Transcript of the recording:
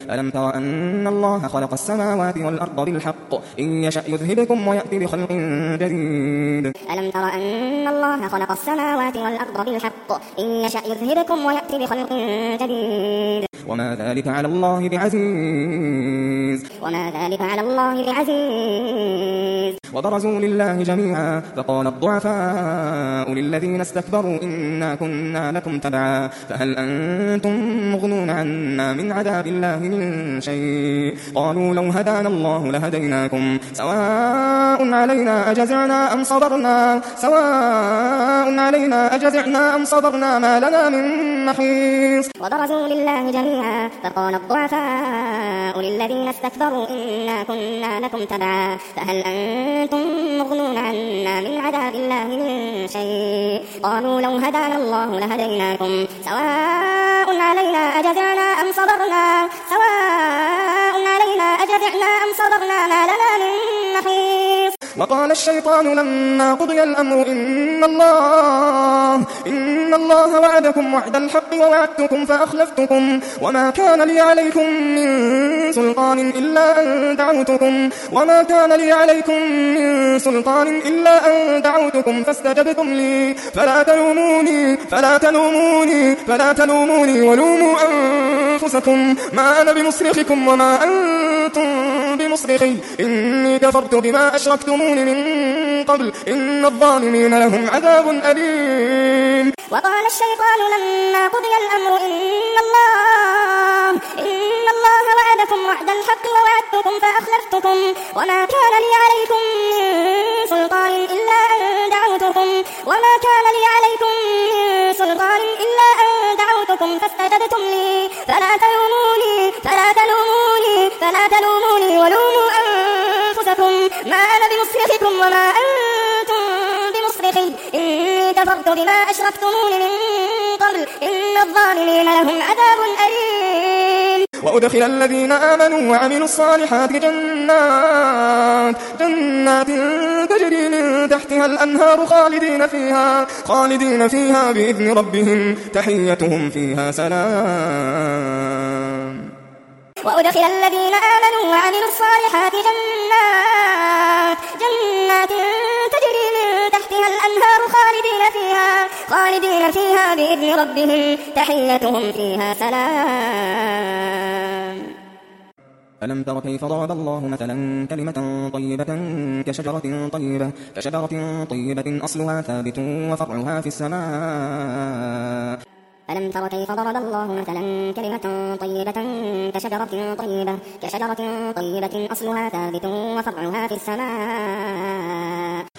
ألم تر أن الله خلق السماوات والأرض بالحق إن يشأ يذهبكم ويأتي بخلق جديد ألم تر أن الله خلق السماوات والأرض بالحق إن يشأ يذهبكم ويأتي بخلق جديد وما ذلك على الله بعزيز وبرزوا لله جميعا فقال الضعفاء للذين استكبروا إنا كنا لكم تبعا فهل أنتم مغنون عنا من عذاب الله من شيء قالوا لو هدانا الله لهديناكم سواء علينا أجزعنا أم صبرنا ما لنا من محيص وبرزوا لله جميعا فقال الضعفاء للذين استكبروا إنا كنا لكم تبعا فهل أنتم مغنون عنا من عذاب الله من شيء قالوا لو هدانا الله لهديناكم سواء علينا أجزعنا أم صبرنا ما لنا من محيص وقال الشيطان لما قضي الأمر إن الله وعدكم وعد الحق ووعدتكم فأخلفتكم وما كان لي عليكم من سلطان إلا أن دعوتكم فاستجبتم لي فلا تلوموني ولوموا أنفسكم ما أنا بمصرخكم وما أنتم بمصرخي إني كفرت بما أشركتمون من قبل إن الظالمين لهم عذاب أليم وقال الشيطان لما قضي الأمر إن الله وعدكم وعد الحق ووعدتكم فأخلفتكم وما كان لي عليكم من سلطان إلا أن دعوتكم فاستجبتم لي فلا تلوموني ولوموا أنفسكم ما أنا بمصرخكم وما أنتم بمصرخي إني كفرت بما أشركتمون من قبل إن الظالمين لهم عذاب أليم وأدخل الذين آمنوا وعملوا الصالحات جنات تجري من تحتها الأنهار خالدين فيها بإذن ربهم تحيتهم فيها سلام وأدخل الذين آمنوا وعملوا الصالحات جنات تجري من تحتها الأنهار خالدين فيها بإذن ربهم تحيتهم فيها سلام ألم تر كيف ضرب الله مثلا كلمة طيبة كشجرة طيبة أصلها ثابت وفرعها في السماء ألم تر كيف ضرب الله مثلا كلمة طيبة كشجرة طيبة أصلها ثابت وفرعها في السماء